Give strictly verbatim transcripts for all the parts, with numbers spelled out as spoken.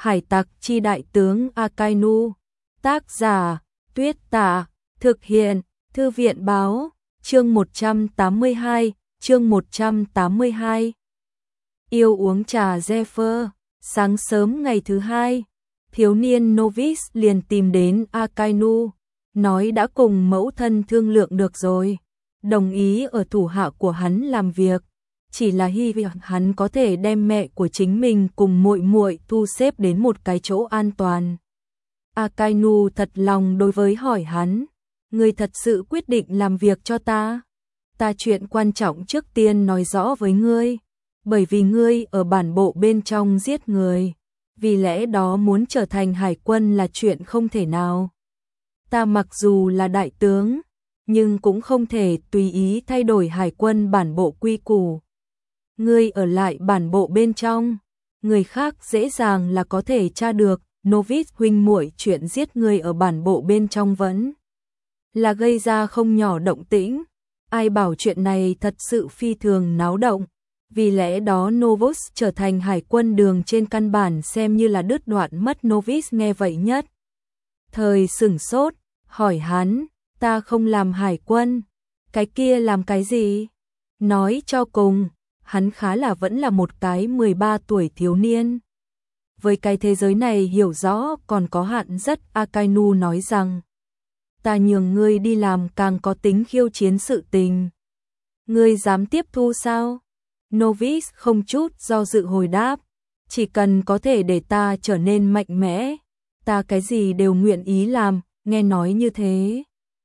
Hải tặc chi đại tướng Akainu. Tác giả, Tuyết Tả. Thực hiện, Thư viện Báo. Chương một trăm tám mươi hai, chương một trăm tám mươi hai. Yêu uống trà Zephyr. Sáng sớm ngày thứ hai, thiếu niên Novice liền tìm đến Akainu, nói đã cùng mẫu thân thương lượng được rồi, đồng ý ở thủ hạ của hắn làm việc, chỉ là hy vọng hắn có thể đem mẹ của chính mình cùng muội muội thu xếp đến một cái chỗ an toàn. Akainu thật lòng đối với hỏi hắn, ngươi thật sự quyết định làm việc cho ta? Ta chuyện quan trọng trước tiên nói rõ với ngươi, bởi vì ngươi ở bản bộ bên trong giết người, vì lẽ đó muốn trở thành hải quân là chuyện không thể nào. Ta mặc dù là đại tướng, nhưng cũng không thể tùy ý thay đổi hải quân bản bộ quy củ. Ngươi ở lại bản bộ bên trong, người khác dễ dàng là có thể tra được. Novice huynh muội chuyện giết người ở bản bộ bên trong vẫn là gây ra không nhỏ động tĩnh. Ai bảo chuyện này thật sự phi thường náo động, vì lẽ đó Novice trở thành hải quân đường trên căn bản xem như là đứt đoạn mất. Novice nghe vậy nhất thời sửng sốt, hỏi hắn, ta không làm hải quân, cái kia làm cái gì? Nói cho cùng, hắn khá là vẫn là một cái mười ba tuổi thiếu niên. Với cái thế giới này hiểu rõ còn có hạn rất. Akainu nói rằng, ta nhường ngươi đi làm càng có tính khiêu chiến sự tình. Ngươi dám tiếp thu sao? Novice không chút do dự hồi đáp, chỉ cần có thể để ta trở nên mạnh mẽ, ta cái gì đều nguyện ý làm. Nghe nói như thế,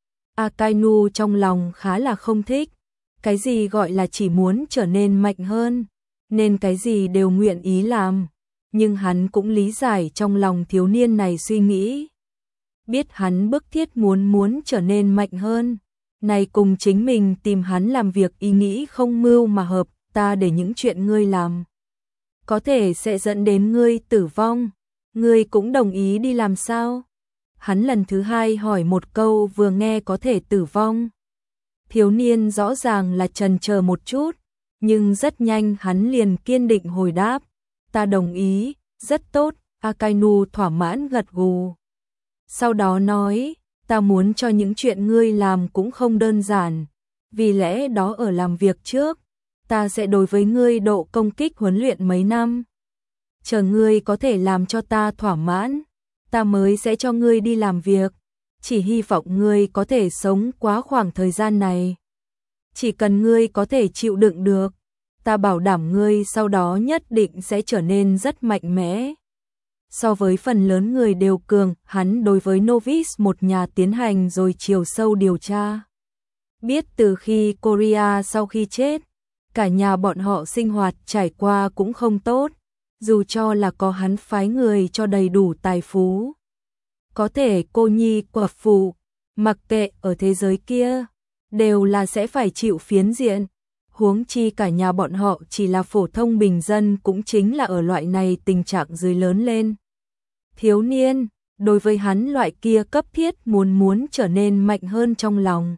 Akainu trong lòng khá là không thích, cái gì gọi là chỉ muốn trở nên mạnh hơn, nên cái gì đều nguyện ý làm. Nhưng hắn cũng lý giải trong lòng thiếu niên này suy nghĩ, biết hắn bức thiết muốn muốn trở nên mạnh hơn, này cùng chính mình tìm hắn làm việc ý nghĩ không mưu mà hợp. Ta để những chuyện ngươi làm có thể sẽ dẫn đến ngươi tử vong, ngươi cũng đồng ý đi làm sao? Hắn lần thứ hai hỏi một câu vừa nghe có thể tử vong. Thiếu niên rõ ràng là chần chờ một chút, nhưng rất nhanh hắn liền kiên định hồi đáp, ta đồng ý. Rất tốt. Akainu thỏa mãn gật gù. Sau đó nói, ta muốn cho những chuyện ngươi làm cũng không đơn giản, vì lẽ đó ở làm việc trước, ta sẽ đối với ngươi độ công kích huấn luyện mấy năm. Chờ ngươi có thể làm cho ta thỏa mãn, ta mới sẽ cho ngươi đi làm việc. Chỉ hy vọng ngươi có thể sống quá khoảng thời gian này. Chỉ cần ngươi có thể chịu đựng được, ta bảo đảm ngươi sau đó nhất định sẽ trở nên rất mạnh mẽ. So với phần lớn người đều cường, hắn đối với Novice một nhà tiến hành rồi chiều sâu điều tra. Biết từ khi Korea sau khi chết, cả nhà bọn họ sinh hoạt trải qua cũng không tốt, dù cho là có hắn phái người cho đầy đủ tài phú. Có thể cô nhi quả phụ, mặc kệ ở thế giới kia, đều là sẽ phải chịu phiến diện. Huống chi cả nhà bọn họ chỉ là phổ thông bình dân cũng chính là ở loại này tình trạng dưới lớn lên. Thiếu niên, đối với hắn loại kia cấp thiết muốn muốn trở nên mạnh hơn trong lòng.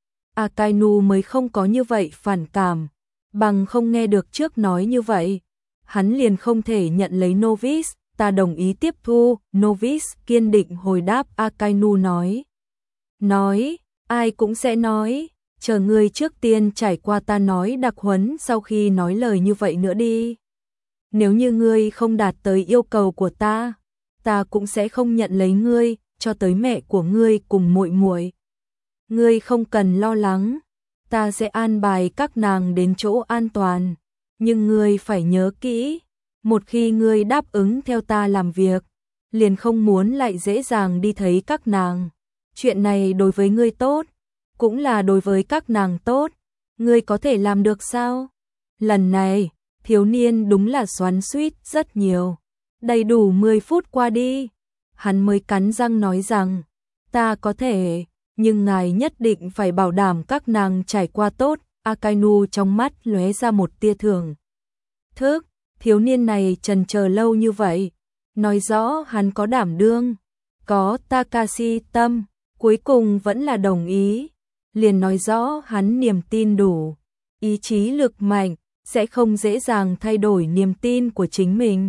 Akainu mới không có như vậy phản cảm, bằng không nghe được trước nói như vậy, hắn liền không thể nhận lấy Novice. Ta đồng ý tiếp thu. Novice kiên định hồi đáp. Akainu nói, nói, ai cũng sẽ nói. Chờ ngươi trước tiên trải qua ta nói đặc huấn sau khi nói lời như vậy nữa đi. Nếu như ngươi không đạt tới yêu cầu của ta, ta cũng sẽ không nhận lấy ngươi, cho tới mẹ của ngươi cùng muội muội. Ngươi không cần lo lắng, ta sẽ an bài các nàng đến chỗ an toàn. Nhưng ngươi phải nhớ kỹ, một khi ngươi đáp ứng theo ta làm việc, liền không muốn lại dễ dàng đi thấy các nàng. Chuyện này đối với ngươi tốt, cũng là đối với các nàng tốt, ngươi có thể làm được sao? Lần này, thiếu niên đúng là xoắn xuýt rất nhiều. Đầy đủ mười phút qua đi, hắn mới cắn răng nói rằng, ta có thể, nhưng ngài nhất định phải bảo đảm các nàng trải qua tốt. Akainu trong mắt lóe ra một tia thưởng thức, thiếu niên này chần chờ lâu như vậy, nói rõ hắn có đảm đương, có Takashi tâm, cuối cùng vẫn là đồng ý. Liền nói rõ hắn niềm tin đủ, ý chí lực mạnh, sẽ không dễ dàng thay đổi niềm tin của chính mình.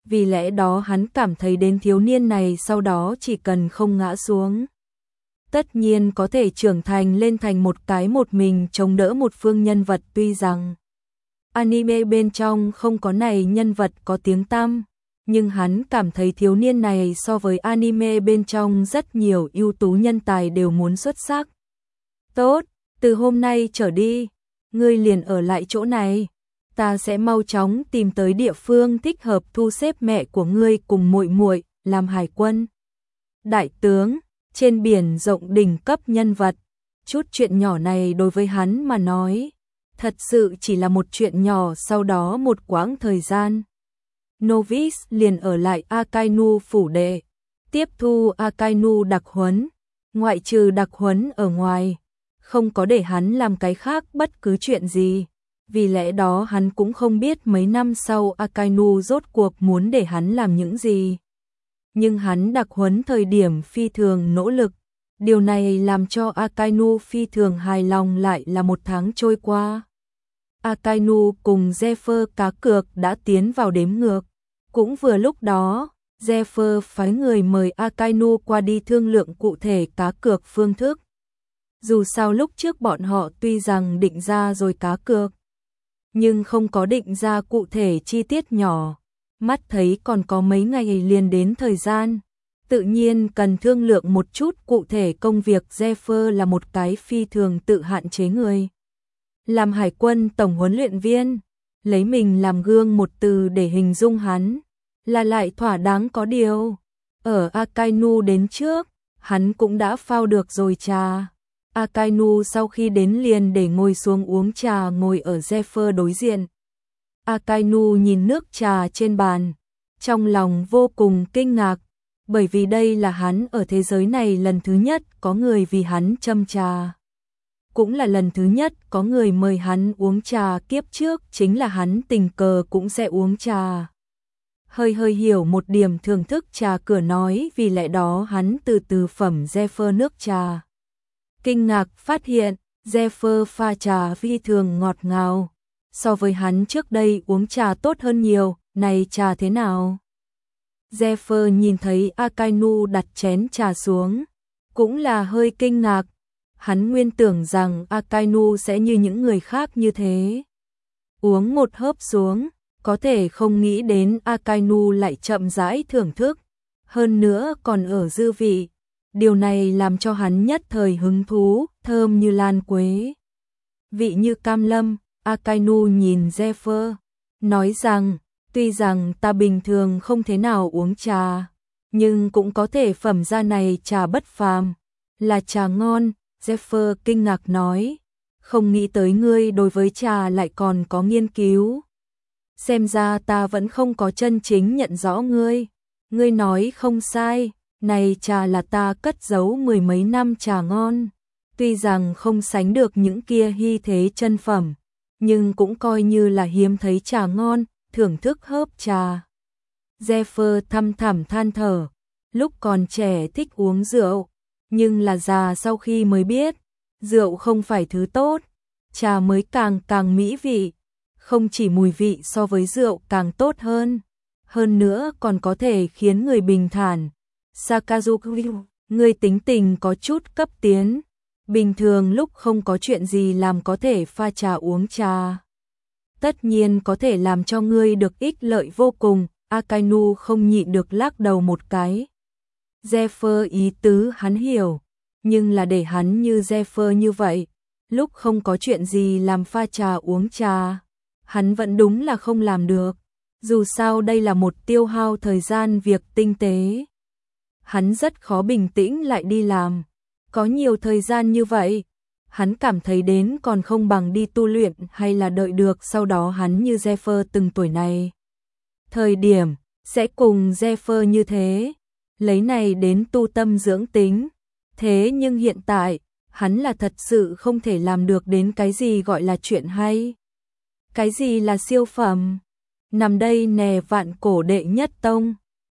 vì lẽ đó hắn cảm thấy đến thiếu niên này sau đó chỉ cần không ngã xuống, tất nhiên có thể trưởng thành lên thành một cái một mình chống đỡ một phương nhân vật. Tuy rằng anime bên trong không có này nhân vật có tiếng tăm, nhưng hắn cảm thấy thiếu niên này so với anime bên trong rất nhiều ưu tú nhân tài đều muốn xuất sắc. Tốt, từ hôm nay trở đi, ngươi liền ở lại chỗ này, ta sẽ mau chóng tìm tới địa phương thích hợp thu xếp mẹ của ngươi cùng muội muội làm hải quân đại tướng trên biển rộng đỉnh cấp nhân vật. Chút chuyện nhỏ này đối với hắn mà nói, thật sự chỉ là một chuyện nhỏ. Sau đó một quãng thời gian, Novice liền ở lại Akainu phủ đệ, tiếp thu Akainu đặc huấn, ngoại trừ đặc huấn ở ngoài, không có để hắn làm cái khác bất cứ chuyện gì. Vì lẽ đó hắn cũng không biết mấy năm sau Akainu rốt cuộc muốn để hắn làm những gì. Nhưng hắn đặc huấn thời điểm phi thường nỗ lực, điều này làm cho Akainu phi thường hài lòng. Lại là một tháng trôi qua, Akainu cùng Zephyr cá cược đã tiến vào đếm ngược. Cũng vừa lúc đó, Zephyr phái người mời Akainu qua đi thương lượng cụ thể cá cược phương thức. Dù sao lúc trước bọn họ tuy rằng định ra rồi cá cược, nhưng không có định ra cụ thể chi tiết nhỏ. Mắt thấy còn có mấy ngày liền đến thời gian, tự nhiên cần thương lượng một chút cụ thể công việc. Zephyr là một cái phi thường tự hạn chế người. Làm hải quân tổng huấn luyện viên, lấy mình làm gương một từ để hình dung hắn, là lại thỏa đáng. Có điều, ở Akainu đến trước, hắn cũng đã phao được rồi trà. Akainu sau khi đến liền để ngồi xuống uống trà, ngồi ở Zephyr đối diện. Akainu nhìn nước trà trên bàn, trong lòng vô cùng kinh ngạc, bởi vì đây là hắn ở thế giới này lần thứ nhất có người vì hắn châm trà. Cũng là lần thứ nhất có người mời hắn uống trà. Kiếp trước chính là hắn tình cờ cũng sẽ uống trà. Hơi hơi hiểu một điểm thưởng thức trà cửa nói, vì lẽ đó hắn từ từ phẩm Zephyr nước trà. Kinh ngạc phát hiện, Zephyr pha trà phi thường ngọt ngào, so với hắn trước đây uống trà tốt hơn nhiều. Này trà thế nào? Zephyr nhìn thấy Akainu đặt chén trà xuống, cũng là hơi kinh ngạc. Hắn nguyên tưởng rằng Akainu sẽ như những người khác như thế, uống một hớp xuống, có thể không nghĩ đến Akainu lại chậm rãi thưởng thức, hơn nữa còn ở dư vị. Điều này làm cho hắn nhất thời hứng thú, thơm như lan quế, vị như cam lâm. Akainu nhìn Zephyr, nói rằng, tuy rằng ta bình thường không thế nào uống trà, nhưng cũng có thể phẩm ra này trà bất phàm, là trà ngon. Zephyr kinh ngạc nói, không nghĩ tới ngươi đối với trà lại còn có nghiên cứu. Xem ra ta vẫn không có chân chính nhận rõ ngươi. Ngươi nói không sai, này trà là ta cất giấu mười mấy năm trà ngon. Tuy rằng không sánh được những kia hy thế chân phẩm, nhưng cũng coi như là hiếm thấy trà ngon. Thưởng thức hớp trà, Zephyr thăm thẳm than thở, lúc còn trẻ thích uống rượu, nhưng là già sau khi mới biết, rượu không phải thứ tốt, trà mới càng càng mỹ vị, không chỉ mùi vị so với rượu càng tốt hơn, hơn nữa còn có thể khiến người bình thản. Sakazuki, người tính tình có chút cấp tiến, bình thường lúc không có chuyện gì làm có thể pha trà uống trà, tất nhiên có thể làm cho ngươi được ích lợi vô cùng. Akainu không nhịn được lắc đầu một cái. Zephyr ý tứ hắn hiểu, nhưng là để hắn như Zephyr như vậy, lúc không có chuyện gì làm pha trà uống trà, hắn vẫn đúng là không làm được. Dù sao đây là một tiêu hao thời gian việc tinh tế, hắn rất khó bình tĩnh lại đi làm. Có nhiều thời gian như vậy, hắn cảm thấy đến còn không bằng đi tu luyện hay là đợi được sau đó hắn như Zephyr từng tuổi này. Thời điểm, sẽ cùng Zephyr như thế, lấy này đến tu tâm dưỡng tính. Thế nhưng hiện tại, hắn là thật sự không thể làm được đến cái gì gọi là chuyện hay. Cái gì là siêu phẩm? Nằm đây nè vạn cổ đệ nhất tông.